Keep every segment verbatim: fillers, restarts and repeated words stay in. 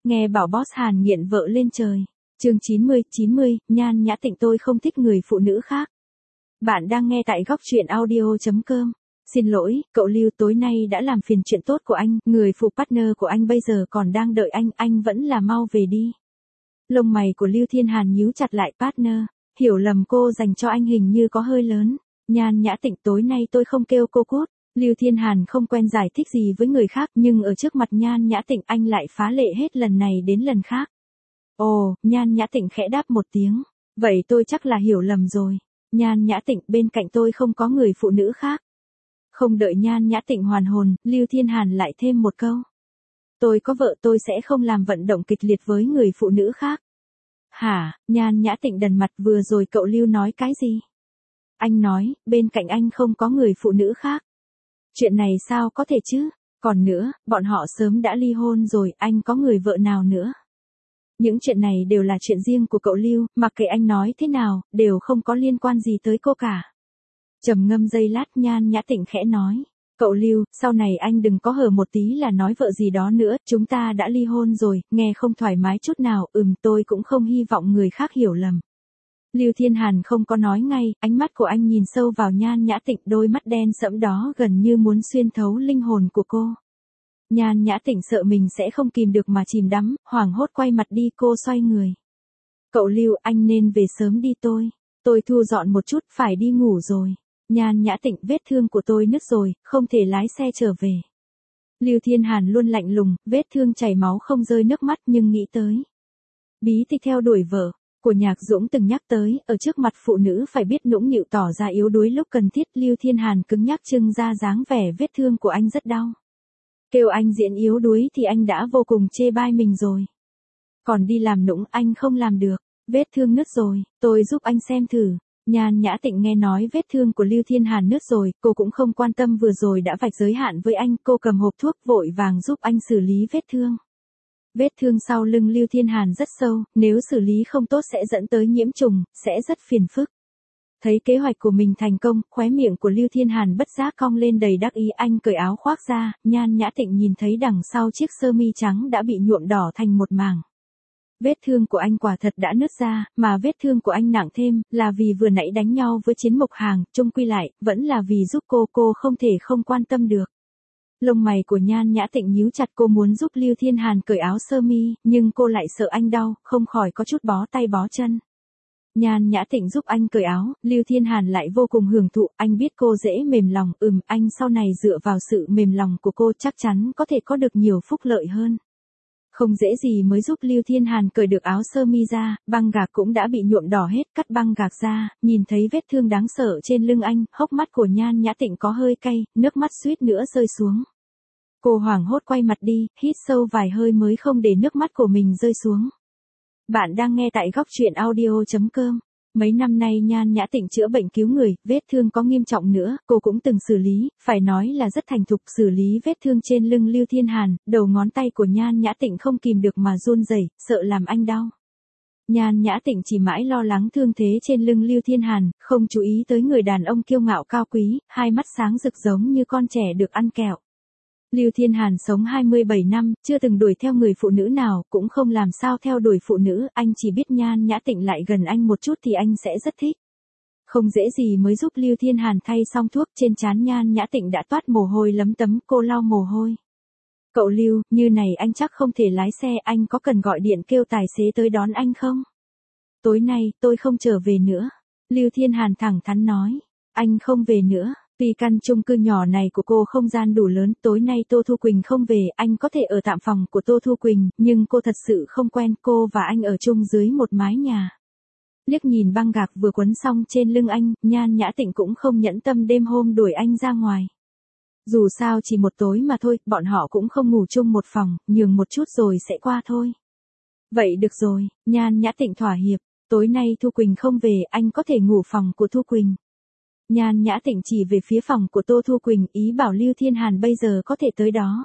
Nghe bảo boss Hàn nghiện vợ lên trời. Chương chín mươi, chín mươi, Nhan Nhã Tịnh tôi không thích người phụ nữ khác. Bạn đang nghe tại góc truyện audio chấm com. Xin lỗi, cậu Lưu tối nay đã làm phiền chuyện tốt của anh, người phụ partner của anh bây giờ còn đang đợi anh, anh vẫn là mau về đi. Lông mày của Lưu Thiên Hàn nhíu chặt lại partner, hiểu lầm cô dành cho anh hình như có hơi lớn. Nhan Nhã Tịnh tối nay tôi không kêu cô cút. Lưu Thiên Hàn không quen giải thích gì với người khác nhưng ở trước mặt Nhan Nhã Tịnh anh lại phá lệ hết lần này đến lần khác. Ồ, Nhan Nhã Tịnh khẽ đáp một tiếng. Vậy tôi chắc là hiểu lầm rồi. Nhan Nhã Tịnh bên cạnh tôi không có người phụ nữ khác. Không đợi Nhan Nhã Tịnh hoàn hồn, Lưu Thiên Hàn lại thêm một câu. Tôi có vợ tôi sẽ không làm vận động kịch liệt với người phụ nữ khác. Hả, Nhan Nhã Tịnh đần mặt vừa rồi cậu Lưu nói cái gì? Anh nói, bên cạnh anh không có người phụ nữ khác. Chuyện này sao có thể chứ? Còn nữa, bọn họ sớm đã ly hôn rồi, anh có người vợ nào nữa? Những chuyện này đều là chuyện riêng của cậu Lưu, mặc kệ anh nói thế nào, đều không có liên quan gì tới cô cả. Trầm ngâm giây lát Nhan Nhã Tịnh khẽ nói. Cậu Lưu, sau này anh đừng có hờ một tí là nói vợ gì đó nữa, chúng ta đã ly hôn rồi, nghe không thoải mái chút nào, ừm tôi cũng không hy vọng người khác hiểu lầm. Lưu Thiên Hàn không có nói ngay, ánh mắt của anh nhìn sâu vào Nhan Nhã Tịnh, đôi mắt đen sẫm đó gần như muốn xuyên thấu linh hồn của cô. Nhan Nhã Tịnh sợ mình sẽ không kìm được mà chìm đắm, hoảng hốt quay mặt đi cô xoay người. Cậu Lưu anh nên về sớm đi tôi. Tôi thu dọn một chút phải đi ngủ rồi. Nhan Nhã Tịnh vết thương của tôi nứt rồi, không thể lái xe trở về. Lưu Thiên Hàn luôn lạnh lùng, vết thương chảy máu không rơi nước mắt nhưng nghĩ tới. Bí tịch theo đuổi vợ. Của Nhạc Dũng từng nhắc tới, ở trước mặt phụ nữ phải biết nũng nịu tỏ ra yếu đuối lúc cần thiết. Lưu Thiên Hàn cứng nhắc trưng ra dáng vẻ vết thương của anh rất đau. Kêu anh diễn yếu đuối thì anh đã vô cùng chê bai mình rồi. Còn đi làm nũng anh không làm được, vết thương nứt rồi, tôi giúp anh xem thử. Nhan Nhã Tịnh nghe nói vết thương của Lưu Thiên Hàn nứt rồi, cô cũng không quan tâm vừa rồi đã vạch giới hạn với anh, cô cầm hộp thuốc vội vàng giúp anh xử lý vết thương. Vết thương sau lưng Lưu Thiên Hàn rất sâu, nếu xử lý không tốt sẽ dẫn tới nhiễm trùng, sẽ rất phiền phức. Thấy kế hoạch của mình thành công, khóe miệng của Lưu Thiên Hàn bất giác cong lên đầy đắc ý, anh cởi áo khoác ra, Nhan Nhã Tịnh nhìn thấy đằng sau chiếc sơ mi trắng đã bị nhuộm đỏ thành một mảng. Vết thương của anh quả thật đã nứt ra, mà vết thương của anh nặng thêm, là vì vừa nãy đánh nhau với Chiến Mộc Hàng, chung quy lại, vẫn là vì giúp cô, cô không thể không quan tâm được. Lông mày của Nhan Nhã Tịnh nhíu chặt, cô muốn giúp Lưu Thiên Hàn cởi áo sơ mi, nhưng cô lại sợ anh đau, không khỏi có chút bó tay bó chân. Nhan Nhã Tịnh giúp anh cởi áo, Lưu Thiên Hàn lại vô cùng hưởng thụ, anh biết cô dễ mềm lòng, ừm, anh sau này dựa vào sự mềm lòng của cô chắc chắn có thể có được nhiều phúc lợi hơn. Không dễ gì mới giúp Lưu Thiên Hàn cởi được áo sơ mi ra, băng gạc cũng đã bị nhuộm đỏ hết, cắt băng gạc ra, nhìn thấy vết thương đáng sợ trên lưng anh, hốc mắt của Nhan Nhã Tịnh có hơi cay, nước mắt suýt nữa rơi xuống. Cô hoảng hốt quay mặt đi, hít sâu vài hơi mới không để nước mắt của mình rơi xuống. Bạn đang nghe tại góc truyện audio chấm com. Mấy năm nay Nhan Nhã Tịnh chữa bệnh cứu người, vết thương có nghiêm trọng nữa, cô cũng từng xử lý, phải nói là rất thành thục, xử lý vết thương trên lưng Lưu Thiên Hàn, đầu ngón tay của Nhan Nhã Tịnh không kìm được mà run rẩy, sợ làm anh đau. Nhan Nhã Tịnh chỉ mãi lo lắng thương thế trên lưng Lưu Thiên Hàn, không chú ý tới người đàn ông kiêu ngạo cao quý, hai mắt sáng rực giống như con trẻ được ăn kẹo. Lưu Thiên Hàn sống hai mươi bảy năm, chưa từng đuổi theo người phụ nữ nào, cũng không làm sao theo đuổi phụ nữ, anh chỉ biết Nhan Nhã Tịnh lại gần anh một chút thì anh sẽ rất thích. Không dễ gì mới giúp Lưu Thiên Hàn thay xong thuốc, trên trán Nhan Nhã Tịnh đã toát mồ hôi lấm tấm, cô lau mồ hôi. Cậu Lưu, như này anh chắc không thể lái xe, anh có cần gọi điện kêu tài xế tới đón anh không? Tối nay, tôi không trở về nữa. Lưu Thiên Hàn thẳng thắn nói, anh không về nữa. Vì căn chung cư nhỏ này của cô không gian đủ lớn, tối nay Tô Thu Quỳnh không về, anh có thể ở tạm phòng của Tô Thu Quỳnh, nhưng cô thật sự không quen, cô và anh ở chung dưới một mái nhà. Liếc nhìn băng gạc vừa quấn xong trên lưng anh, Nhan Nhã Tịnh cũng không nhẫn tâm đêm hôm đuổi anh ra ngoài. Dù sao chỉ một tối mà thôi, bọn họ cũng không ngủ chung một phòng, nhường một chút rồi sẽ qua thôi. Vậy được rồi, Nhan Nhã Tịnh thỏa hiệp, tối nay Thu Quỳnh không về, anh có thể ngủ phòng của Thu Quỳnh. Nhan Nhã Tịnh chỉ về phía phòng của Tô Thu Quỳnh, ý bảo Lưu Thiên Hàn bây giờ có thể tới đó.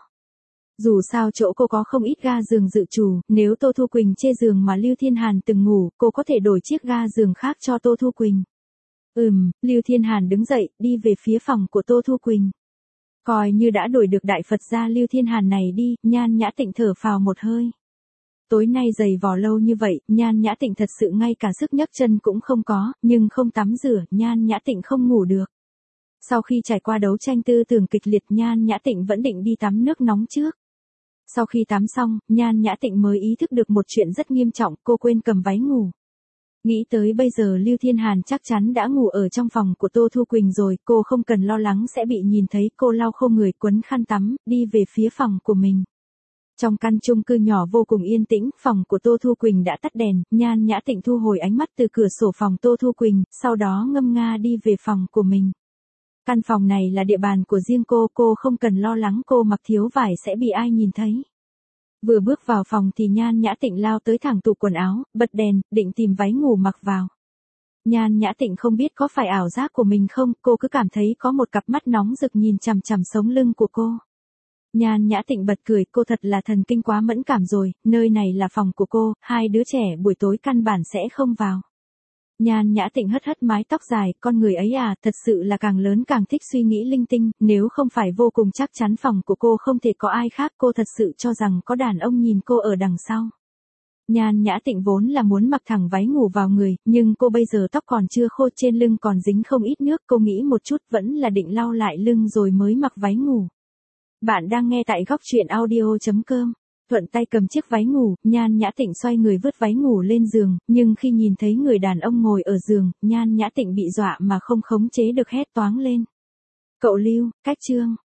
Dù sao chỗ cô có không ít ga giường dự trù, nếu Tô Thu Quỳnh chê giường mà Lưu Thiên Hàn từng ngủ, cô có thể đổi chiếc ga giường khác cho Tô Thu Quỳnh. Ừm, Lưu Thiên Hàn đứng dậy, đi về phía phòng của Tô Thu Quỳnh. Coi như đã đổi được đại Phật gia Lưu Thiên Hàn này đi, Nhan Nhã Tịnh thở phào một hơi. tối nay giày vò lâu như vậy, Nhan Nhã Tịnh thật sự ngay cả sức nhấc chân cũng không có, nhưng không tắm rửa, Nhan Nhã Tịnh không ngủ được. Sau khi trải qua đấu tranh tư tưởng kịch liệt, Nhan Nhã Tịnh vẫn định đi tắm nước nóng trước. Sau khi tắm xong, Nhan Nhã Tịnh mới ý thức được một chuyện rất nghiêm trọng, cô quên cầm váy ngủ. Nghĩ tới bây giờ Lưu Thiên Hàn chắc chắn đã ngủ ở trong phòng của Tô Thu Quỳnh rồi, cô không cần lo lắng sẽ bị nhìn thấy, cô lau khô người quấn khăn tắm, đi về phía phòng của mình. Trong căn chung cư nhỏ vô cùng yên tĩnh, phòng của Tô Thu Quỳnh đã tắt đèn, Nhan Nhã Tịnh thu hồi ánh mắt từ cửa sổ phòng Tô Thu Quỳnh, sau đó ngâm nga đi về phòng của mình. Căn phòng này là địa bàn của riêng cô, cô không cần lo lắng cô mặc thiếu vải sẽ bị ai nhìn thấy. Vừa bước vào phòng thì Nhan Nhã Tịnh lao tới thẳng tủ quần áo, bật đèn, định tìm váy ngủ mặc vào. Nhan Nhã Tịnh không biết có phải ảo giác của mình không, cô cứ cảm thấy có một cặp mắt nóng rực nhìn chằm chằm sống lưng của cô. Nhan Nhã Tịnh bật cười, cô thật là thần kinh quá mẫn cảm rồi, nơi này là phòng của cô, hai đứa trẻ buổi tối căn bản sẽ không vào. Nhan Nhã Tịnh hất hất mái tóc dài, con người ấy à, thật sự là càng lớn càng thích suy nghĩ linh tinh, nếu không phải vô cùng chắc chắn phòng của cô không thể có ai khác, cô thật sự cho rằng có đàn ông nhìn cô ở đằng sau. Nhan Nhã Tịnh vốn là muốn mặc thẳng váy ngủ vào người, nhưng cô bây giờ tóc còn chưa khô, trên lưng còn dính không ít nước, cô nghĩ một chút vẫn là định lau lại lưng rồi mới mặc váy ngủ. Bạn đang nghe tại góc truyện audio chấm com. Thuận tay cầm chiếc váy ngủ, Nhan Nhã Tịnh xoay người vứt váy ngủ lên giường, nhưng khi nhìn thấy người đàn ông ngồi ở giường, Nhan Nhã Tịnh bị dọa mà không khống chế được hét toáng lên. Cậu Lưu, cách chương.